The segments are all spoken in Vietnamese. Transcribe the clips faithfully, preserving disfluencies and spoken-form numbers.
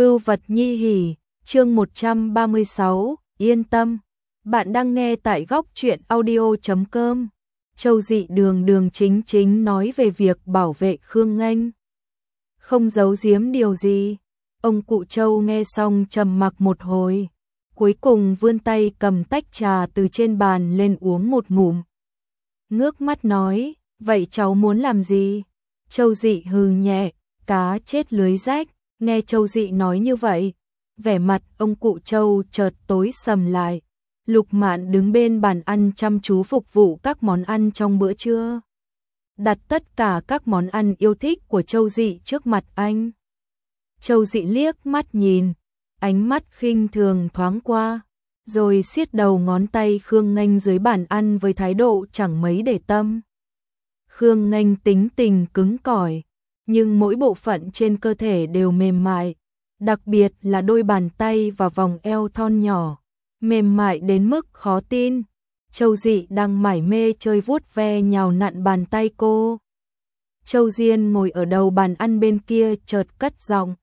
Vưu vật nhi hỉ, chương một trăm ba mươi sáu, yên tâm. Bạn đang nghe tại góc truyện audio chấm com. Châu Dị đường đường chính chính nói về việc bảo vệ Khương Nghênh. Không giấu giếm điều gì. Ông cụ Châu nghe xong trầm mặc một hồi. Cuối cùng vươn tay cầm tách trà từ trên bàn lên uống một ngụm. Ngước mắt nói, vậy cháu muốn làm gì? Châu Dị hừ nhẹ, cá chết lưới rách. Nghe Châu Dị nói như vậy, vẻ mặt ông cụ Châu chợt tối sầm lại. Lục Mạn đứng bên bàn ăn chăm chú phục vụ các món ăn trong bữa trưa. Đặt tất cả các món ăn yêu thích của Châu Dị trước mặt anh. Châu Dị liếc mắt nhìn, ánh mắt khinh thường thoáng qua, rồi siết đầu ngón tay Khương Nghênh dưới bàn ăn với thái độ chẳng mấy để tâm. Khương Nghênh tính tình cứng cỏi, nhưng mỗi bộ phận trên cơ thể đều mềm mại, đặc biệt là đôi bàn tay và vòng eo thon nhỏ, mềm mại đến mức khó tin. Châu Dị đang mải mê chơi vuốt ve nhào nặn bàn tay cô. Châu Diên ngồi ở đầu bàn ăn bên kia chợt cất giọng.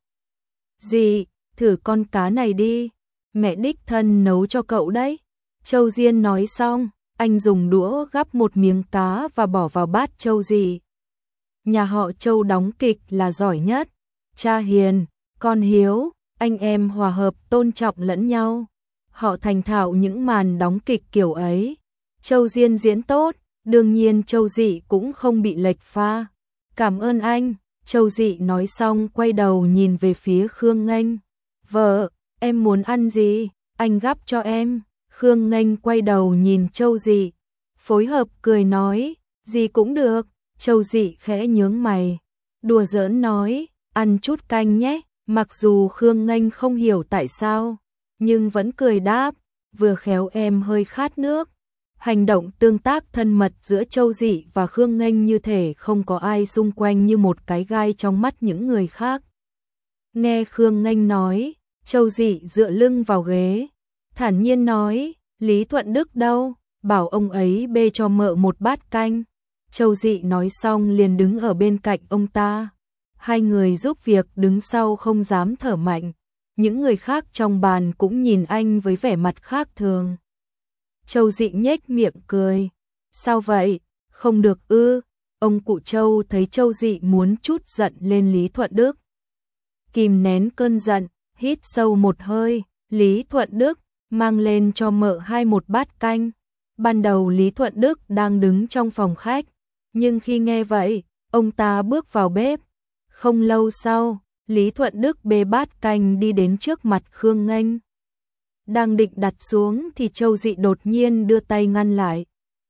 Dị, thử con cá này đi, mẹ đích thân nấu cho cậu đấy. Châu Diên nói xong, anh dùng đũa gắp một miếng cá và bỏ vào bát Châu Dị. Nhà họ Châu đóng kịch là giỏi nhất, cha hiền, con hiếu, anh em hòa hợp tôn trọng lẫn nhau. Họ thành thạo những màn đóng kịch kiểu ấy. Châu Diên diễn tốt, đương nhiên Châu Dị cũng không bị lệch pha. Cảm ơn anh, Châu Dị nói xong quay đầu nhìn về phía Khương Nghênh. Vợ, em muốn ăn gì, anh gắp cho em. Khương Nghênh quay đầu nhìn Châu Dị, phối hợp cười nói, gì cũng được. Châu Dị khẽ nhướng mày, đùa giỡn nói, ăn chút canh nhé. Mặc dù Khương Nghênh không hiểu tại sao, nhưng vẫn cười đáp, vừa khéo em hơi khát nước. Hành động tương tác thân mật giữa Châu Dị và Khương Nghênh như thể không có ai xung quanh như một cái gai trong mắt những người khác. Nghe Khương Nghênh nói, Châu Dị dựa lưng vào ghế, thản nhiên nói, Lý Thuận Đức đâu, bảo ông ấy bê cho mợ một bát canh. Châu Dị nói xong liền đứng ở bên cạnh ông ta. Hai người giúp việc đứng sau không dám thở mạnh. Những người khác trong bàn cũng nhìn anh với vẻ mặt khác thường. Châu Dị nhếch miệng cười. Sao vậy? Không được ư? Ông cụ Châu thấy Châu Dị muốn chút giận lên Lý Thuận Đức. Kìm nén cơn giận, hít sâu một hơi. Lý Thuận Đức, mang lên cho mợ hai một bát canh. Ban đầu Lý Thuận Đức đang đứng trong phòng khách. Nhưng khi nghe vậy, ông ta bước vào bếp. Không lâu sau, Lý Thuận Đức bê bát canh đi đến trước mặt Khương Nghênh. Đang định đặt xuống thì Châu Dị đột nhiên đưa tay ngăn lại.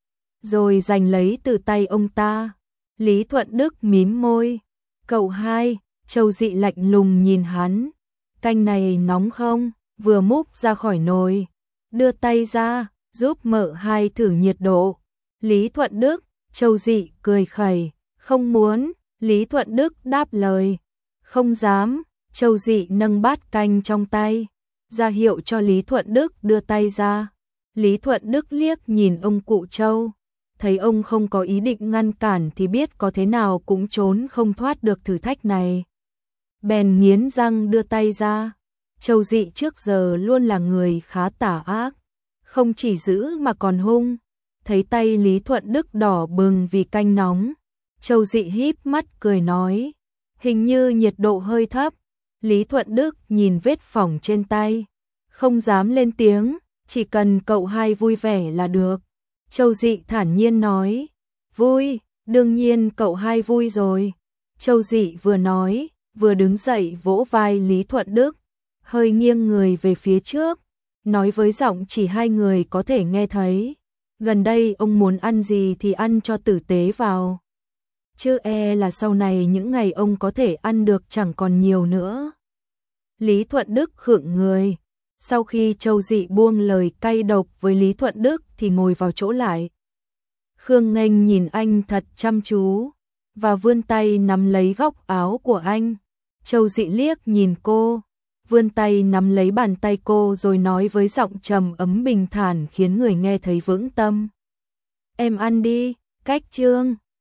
Rồi giành lấy từ tay ông ta. Lý Thuận Đức mím môi. Cậu hai, Châu Dị lạnh lùng nhìn hắn. Canh này nóng không? Vừa múc ra khỏi nồi. Đưa tay ra, giúp mợ hai thử nhiệt độ. Lý Thuận Đức, Châu Dị cười khẩy. Không muốn. Lý Thuận Đức đáp lời. Không dám. Châu Dị nâng bát canh trong tay, ra hiệu cho Lý Thuận Đức đưa tay ra. Lý Thuận Đức liếc nhìn ông cụ Châu, thấy ông không có ý định ngăn cản thì biết có thế nào cũng trốn không thoát được thử thách này. Bèn nghiến răng đưa tay ra. Châu Dị trước giờ luôn là người khá tà ác, không chỉ dữ mà còn hung. Thấy tay Lý Thuận Đức đỏ bừng vì canh nóng, Châu Dị híp mắt cười nói, hình như nhiệt độ hơi thấp. Lý Thuận Đức nhìn vết phỏng trên tay, không dám lên tiếng, chỉ cần cậu hai vui vẻ là được. Châu Dị thản nhiên nói, vui, đương nhiên cậu hai vui rồi. Châu Dị vừa nói, vừa đứng dậy vỗ vai Lý Thuận Đức, hơi nghiêng người về phía trước, nói với giọng chỉ hai người có thể nghe thấy. Gần đây ông muốn ăn gì thì ăn cho tử tế vào. Chứ e là sau này những ngày ông có thể ăn được chẳng còn nhiều nữa. Lý Thuận Đức khựng người. Sau khi Châu Dị buông lời cay độc với Lý Thuận Đức thì ngồi vào chỗ lại. Khương Nghênh nhìn anh thật chăm chú và vươn tay nắm lấy góc áo của anh. Châu Dị liếc nhìn cô, vươn tay nắm lấy bàn tay cô rồi nói với giọng trầm ấm bình thản khiến người nghe thấy vững tâm. Em ăn đi, cách chương.